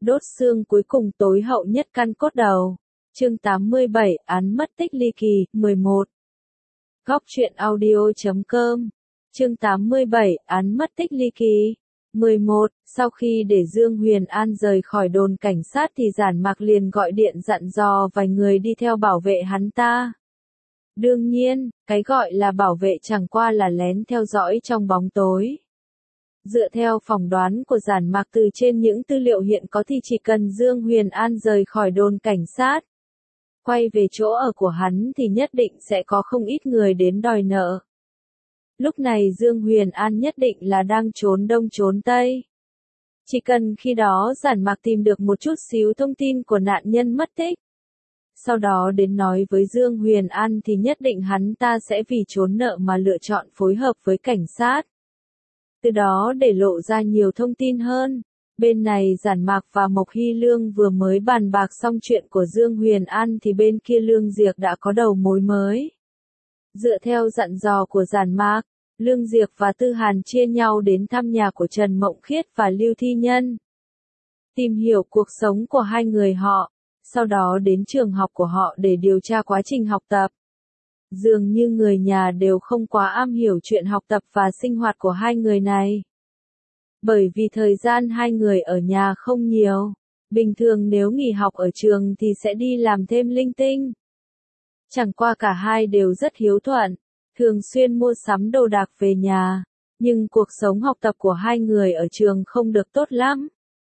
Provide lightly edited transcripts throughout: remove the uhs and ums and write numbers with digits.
Đốt xương cuối cùng tối hậu nhất căn cốt đầu. Chương 87, án mất tích ly kỳ, 11. Góc truyện audio.com. Chương 87, án mất tích ly kỳ. 11. Sau khi để Dương Huyền An rời khỏi đồn cảnh sát thì Giản Mạc liền gọi điện dặn dò vài người đi theo bảo vệ hắn ta. Đương nhiên, cái gọi là bảo vệ chẳng qua là lén theo dõi trong bóng tối. Dựa theo phỏng đoán của Giản Mạc từ trên những tư liệu hiện có thì chỉ cần Dương Huyền An rời khỏi đồn cảnh sát, quay về chỗ ở của hắn thì nhất định sẽ có không ít người đến đòi nợ. Lúc này Dương Huyền An nhất định là đang trốn đông trốn tây. Chỉ cần khi đó Giản Mạc tìm được một chút xíu thông tin của nạn nhân mất tích, sau đó đến nói với Dương Huyền An thì nhất định hắn ta sẽ vì trốn nợ mà lựa chọn phối hợp với cảnh sát. Từ đó để lộ ra nhiều thông tin hơn. Bên này Giản Mạc và Mộc Hy Lương vừa mới bàn bạc xong chuyện của Dương Huyền An thì bên kia Lương Diệc đã có đầu mối mới. Dựa theo dặn dò của Giản Mạc, Lương Diệc và Tư Hàn chia nhau đến thăm nhà của Trần Mộng Khiết và Lưu Thi Nhân, tìm hiểu cuộc sống của hai người họ, sau đó đến trường học của họ để điều tra quá trình học tập. Dường như người nhà đều không quá am hiểu chuyện học tập và sinh hoạt của hai người này. Bởi vì thời gian hai người ở nhà không nhiều, bình thường nếu nghỉ học ở trường thì sẽ đi làm thêm linh tinh. Chẳng qua cả hai đều rất hiếu thuận, thường xuyên mua sắm đồ đạc về nhà, nhưng cuộc sống học tập của hai người ở trường không được tốt lắm.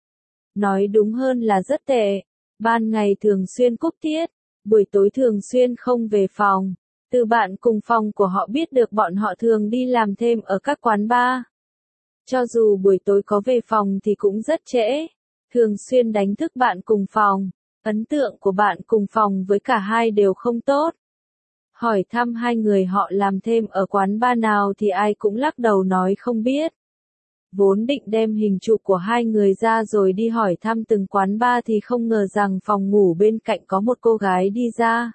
Nói đúng hơn là rất tệ, ban ngày thường xuyên cúp tiết, buổi tối thường xuyên không về phòng. Từ bạn cùng phòng của họ biết được bọn họ thường đi làm thêm ở các quán bar. Cho dù buổi tối có về phòng thì cũng rất trễ, thường xuyên đánh thức bạn cùng phòng. Ấn tượng của bạn cùng phòng với cả hai đều không tốt. Hỏi thăm hai người họ làm thêm ở quán bar nào thì ai cũng lắc đầu nói không biết. Vốn định đem hình chụp của hai người ra rồi đi hỏi thăm từng quán bar thì không ngờ rằng phòng ngủ bên cạnh có một cô gái đi ra.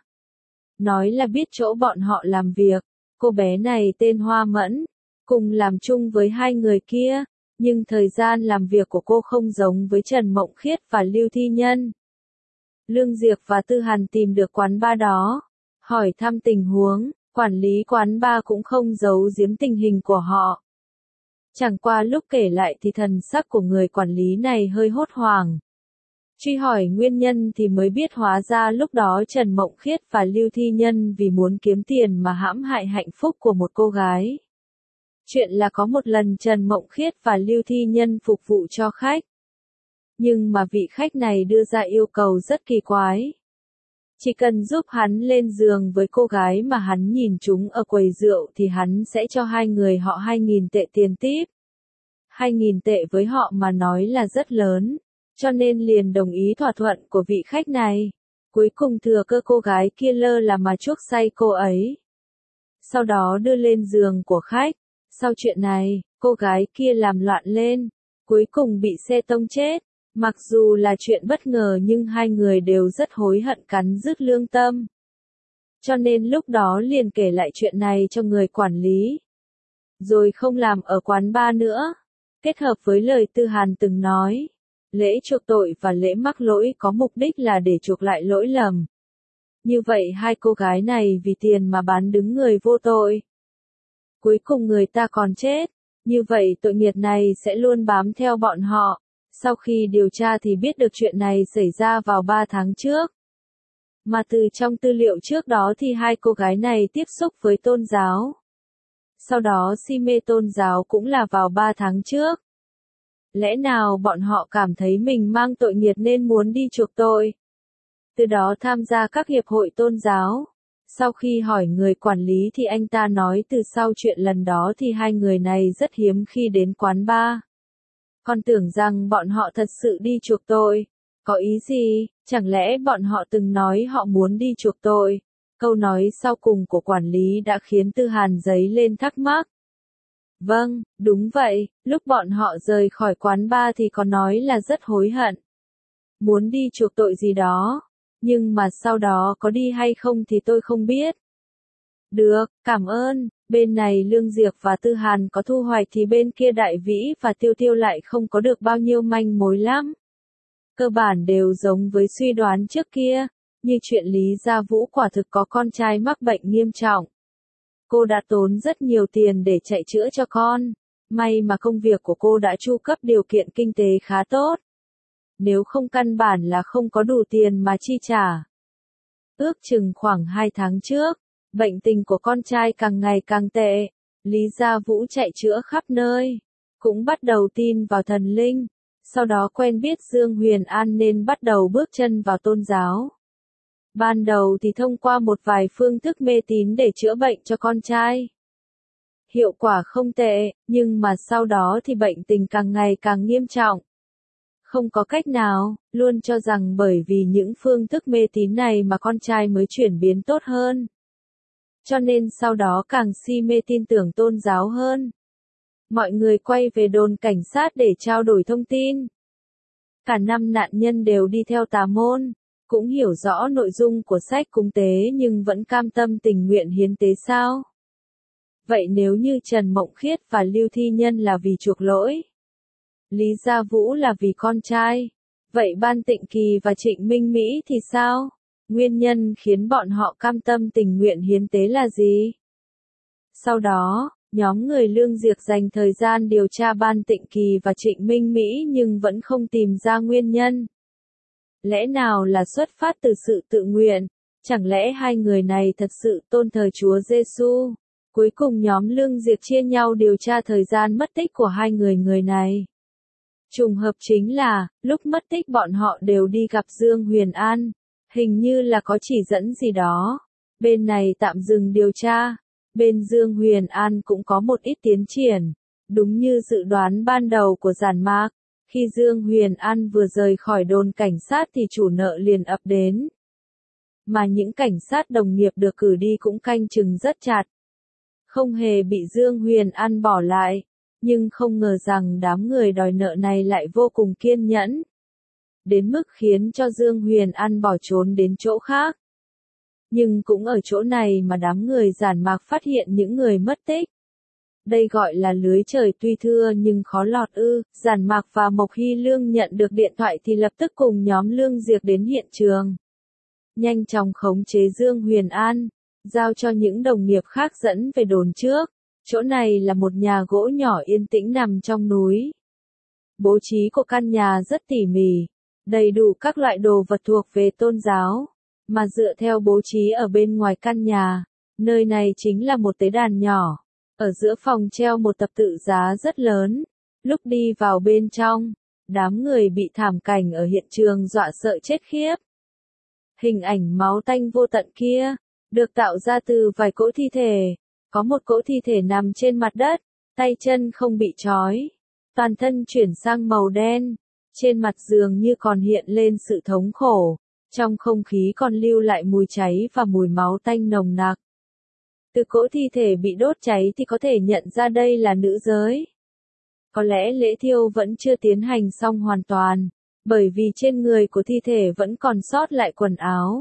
Nói là biết chỗ bọn họ làm việc, cô bé này tên Hoa Mẫn, cùng làm chung với hai người kia, nhưng thời gian làm việc của cô không giống với Trần Mộng Khiết và Lưu Thi Nhân. Lương Diệc và Tư Hàn tìm được quán bar đó, hỏi thăm tình huống, quản lý quán bar cũng không giấu giếm tình hình của họ. Chẳng qua lúc kể lại thì thần sắc của người quản lý này hơi hốt hoảng. Truy hỏi nguyên nhân thì mới biết hóa ra lúc đó Trần Mộng Khiết và Lưu Thi Nhân vì muốn kiếm tiền mà hãm hại hạnh phúc của một cô gái. Chuyện là có một lần Trần Mộng Khiết và Lưu Thi Nhân phục vụ cho khách. Nhưng mà vị khách này đưa ra yêu cầu rất kỳ quái. Chỉ cần giúp hắn lên giường với cô gái mà hắn nhìn chúng ở quầy rượu thì hắn sẽ cho hai người họ 2.000 tệ tiền tip. 2.000 tệ với họ mà nói là rất lớn. Cho nên liền đồng ý thỏa thuận của vị khách này. Cuối cùng thừa cơ cô gái kia lơ là mà chuốc say cô ấy. Sau đó đưa lên giường của khách. Sau chuyện này, cô gái kia làm loạn lên. Cuối cùng bị xe tông chết. Mặc dù là chuyện bất ngờ nhưng hai người đều rất hối hận cắn rứt lương tâm. Cho nên lúc đó liền kể lại chuyện này cho người quản lý. Rồi không làm ở quán bar nữa. Kết hợp với lời Tư Hàn từng nói. Lễ chuộc tội và lễ mắc lỗi có mục đích là để chuộc lại lỗi lầm. Như vậy hai cô gái này vì tiền mà bán đứng người vô tội. Cuối cùng người ta còn chết. Như vậy tội nghiệp này sẽ luôn bám theo bọn họ. Sau khi điều tra thì biết được chuyện này xảy ra vào 3 tháng trước. Mà từ trong tư liệu trước đó thì hai cô gái này tiếp xúc với tôn giáo. Sau đó si mê tôn giáo cũng là vào 3 tháng trước. Lẽ nào bọn họ cảm thấy mình mang tội nghiệp nên muốn đi chuộc tội? Từ đó tham gia các hiệp hội tôn giáo. Sau khi hỏi người quản lý thì anh ta nói từ sau chuyện lần đó thì hai người này rất hiếm khi đến quán bar. Còn tưởng rằng bọn họ thật sự đi chuộc tội. Có ý gì? Chẳng lẽ bọn họ từng nói họ muốn đi chuộc tội? Câu nói sau cùng của quản lý đã khiến Tư Hàn dấy lên thắc mắc. Vâng, đúng vậy, lúc bọn họ rời khỏi quán bar thì có nói là rất hối hận. Muốn đi chuộc tội gì đó, nhưng mà sau đó có đi hay không thì tôi không biết. Được, cảm ơn, bên này Lương Diệc và Tư Hàn có thu hoạch thì bên kia Đại Vĩ và Tiêu Tiêu lại không có được bao nhiêu manh mối lắm. cơ bản đều giống với suy đoán trước kia, như chuyện Lý Gia Vũ quả thực có con trai mắc bệnh nghiêm trọng. Cô đã tốn rất nhiều tiền để chạy chữa cho con, may mà công việc của cô đã chu cấp điều kiện kinh tế khá tốt. Nếu không căn bản là không có đủ tiền mà chi trả. Ước chừng khoảng 2 tháng trước, bệnh tình của con trai càng ngày càng tệ, Lý Gia Vũ chạy chữa khắp nơi, cũng bắt đầu tin vào thần linh, sau đó quen biết Dương Huyền An nên bắt đầu bước chân vào tôn giáo. Ban đầu thì thông qua một vài phương thức mê tín để chữa bệnh cho con trai. Hiệu quả không tệ, nhưng mà sau đó thì bệnh tình càng ngày càng nghiêm trọng. Không có cách nào, luôn cho rằng bởi vì những phương thức mê tín này mà con trai mới chuyển biến tốt hơn. Cho nên sau đó càng si mê tin tưởng tôn giáo hơn. Mọi người quay về đồn cảnh sát để trao đổi thông tin. Cả 5 nạn nhân đều đi theo tà môn, cũng hiểu rõ nội dung của sách cúng tế nhưng vẫn cam tâm tình nguyện hiến tế sao? Vậy nếu như Trần Mộng Khiết và Lưu Thi Nhân là vì chuộc lỗi, Lý Gia Vũ là vì con trai, vậy Ban Tịnh Kỳ và Trịnh Minh Mỹ thì sao? Nguyên nhân khiến bọn họ cam tâm tình nguyện hiến tế là gì? Sau đó, nhóm người Lương Diệc dành thời gian điều tra Ban Tịnh Kỳ và Trịnh Minh Mỹ nhưng vẫn không tìm ra nguyên nhân. Lẽ nào là xuất phát từ sự tự nguyện? Chẳng lẽ hai người này thật sự tôn thờ Chúa Giêsu? Cuối cùng nhóm Lương Diệc chia nhau điều tra thời gian mất tích của hai người này. Trùng hợp chính là, lúc mất tích bọn họ đều đi gặp Dương Huyền An. Hình như là có chỉ dẫn gì đó. Bên này tạm dừng điều tra. Bên Dương Huyền An cũng có một ít tiến triển. Đúng như dự đoán ban đầu của Giản Mạc. Khi Dương Huyền An vừa rời khỏi đồn cảnh sát thì chủ nợ liền ập đến. Mà những cảnh sát đồng nghiệp được cử đi cũng canh chừng rất chặt. Không hề bị Dương Huyền An bỏ lại. Nhưng không ngờ rằng đám người đòi nợ này lại vô cùng kiên nhẫn. Đến mức khiến cho Dương Huyền An bỏ trốn đến chỗ khác. Nhưng cũng ở chỗ này mà đám người Giản Mạc phát hiện những người mất tích. Đây gọi là lưới trời tuy thưa nhưng khó lọt ư. Giản Mạc và Mộc Hy Lương nhận được điện thoại thì lập tức cùng nhóm Lương Diệc đến hiện trường. Nhanh chóng khống chế Dương Huyền An, giao cho những đồng nghiệp khác dẫn về đồn trước. Chỗ này là một nhà gỗ nhỏ yên tĩnh nằm trong núi. Bố trí của căn nhà rất tỉ mỉ, đầy đủ các loại đồ vật thuộc về tôn giáo. Mà dựa theo bố trí ở bên ngoài căn nhà, nơi này chính là một tế đàn nhỏ. Ở giữa phòng treo một tập tự giá rất lớn. Lúc đi vào bên trong, đám người bị thảm cảnh ở hiện trường dọa sợ chết khiếp. Hình ảnh máu tanh vô tận kia, được tạo ra từ vài cỗ thi thể. Có một cỗ thi thể nằm trên mặt đất, tay chân không bị trói. Toàn thân chuyển sang màu đen. Trên mặt dường như còn hiện lên sự thống khổ. Trong không khí còn lưu lại mùi cháy và mùi máu tanh nồng nặc. Từ cỗ thi thể bị đốt cháy thì có thể nhận ra đây là nữ giới. Có lẽ lễ thiêu vẫn chưa tiến hành xong hoàn toàn, bởi vì trên người của thi thể vẫn còn sót lại quần áo.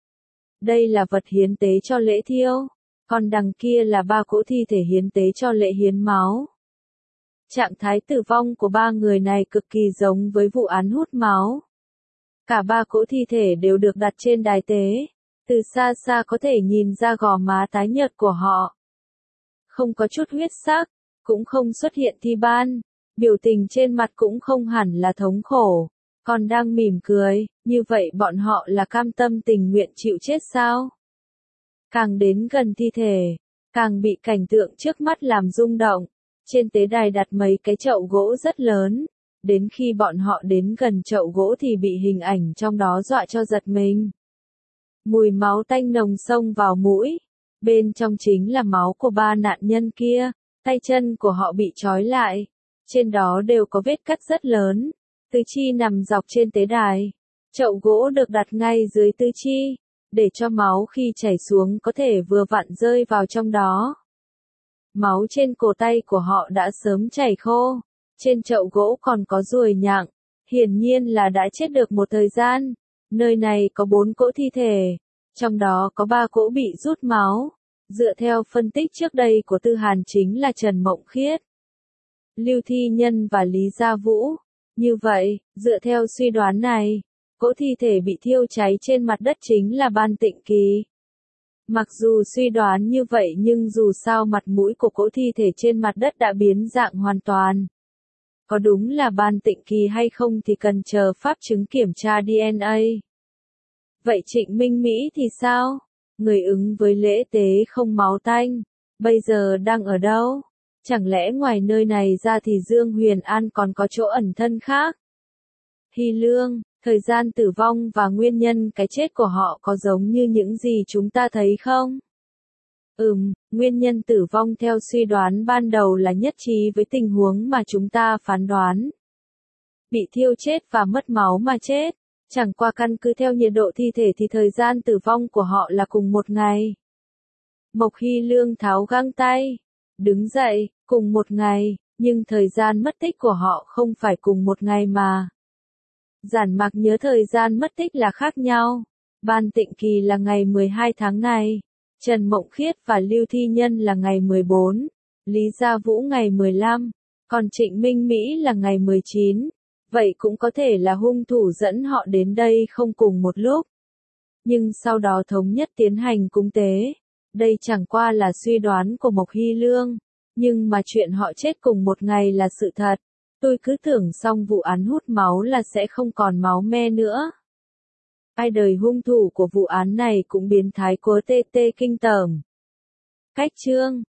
Đây là vật hiến tế cho lễ thiêu, còn đằng kia là 3 cỗ thi thể hiến tế cho lễ hiến máu. Trạng thái tử vong của 3 người này cực kỳ giống với vụ án hút máu. Cả 3 cỗ thi thể đều được đặt trên đài tế. Từ xa xa có thể nhìn ra gò má tái nhợt của họ. Không có chút huyết sắc, cũng không xuất hiện thi ban, biểu tình trên mặt cũng không hẳn là thống khổ, còn đang mỉm cười, như vậy bọn họ là cam tâm tình nguyện chịu chết sao? Càng đến gần thi thể, càng bị cảnh tượng trước mắt làm rung động. Trên tế đài đặt mấy cái chậu gỗ rất lớn, đến khi bọn họ đến gần chậu gỗ thì bị hình ảnh trong đó dọa cho giật mình. Mùi máu tanh nồng xông vào mũi. Bên trong chính là máu của 3 nạn nhân kia. Tay chân của họ bị trói lại. Trên đó đều có vết cắt rất lớn. Tứ chi nằm dọc trên tế đài. Chậu gỗ được đặt ngay dưới tứ chi, để cho máu khi chảy xuống có thể vừa vặn rơi vào trong đó. Máu trên cổ tay của họ đã sớm chảy khô. Trên chậu gỗ còn có ruồi nhặng. Hiển nhiên là đã chết được một thời gian. Nơi này có 4 cỗ thi thể, trong đó có 3 cỗ bị rút máu. Dựa theo phân tích trước đây của Tư Hàn chính là Trần Mộng Khiết, Lưu Thi Nhân và Lý Gia Vũ. Như vậy, dựa theo suy đoán này, cỗ thi thể bị thiêu cháy trên mặt đất chính là Ban Tịnh Kỳ. Mặc dù suy đoán như vậy nhưng dù sao mặt mũi của cỗ thi thể trên mặt đất đã biến dạng hoàn toàn. Có đúng là Ban Tịnh Kỳ hay không thì cần chờ pháp chứng kiểm tra DNA. Vậy Trịnh Minh Mỹ thì sao? Người ứng với lễ tế không máu tanh, bây giờ đang ở đâu? Chẳng lẽ ngoài nơi này ra thì Dương Huyền An còn có chỗ ẩn thân khác? Hy Lương, thời gian tử vong và nguyên nhân cái chết của họ có giống như những gì chúng ta thấy không? Nguyên nhân tử vong theo suy đoán ban đầu là nhất trí với tình huống mà chúng ta phán đoán. Bị thiêu chết và mất máu mà chết. Chẳng qua căn cứ theo nhiệt độ thi thể thì thời gian tử vong của họ là cùng một ngày. Mộc Hy Lương tháo găng tay. Đứng dậy, cùng một ngày, nhưng thời gian mất tích của họ không phải cùng một ngày mà. Giản Mặc nhớ thời gian mất tích là khác nhau. Ban Tịnh Kỳ là ngày 12 tháng này. Trần Mộng Khiết và Lưu Thi Nhân là ngày 14. Lý Gia Vũ ngày 15. Còn Trịnh Minh Mỹ là ngày 19. Vậy cũng có thể là hung thủ dẫn họ đến đây không cùng một lúc. Nhưng sau đó thống nhất tiến hành cúng tế. Đây chẳng qua là suy đoán của Mộc Hy Lương. Nhưng mà chuyện họ chết cùng một ngày là sự thật. Tôi cứ tưởng xong vụ án hút máu là sẽ không còn máu me nữa. Ai đời hung thủ của vụ án này cũng biến thái cố tê kinh tởm. Cách chương